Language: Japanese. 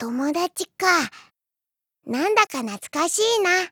友達か。なんだか懐かしいな。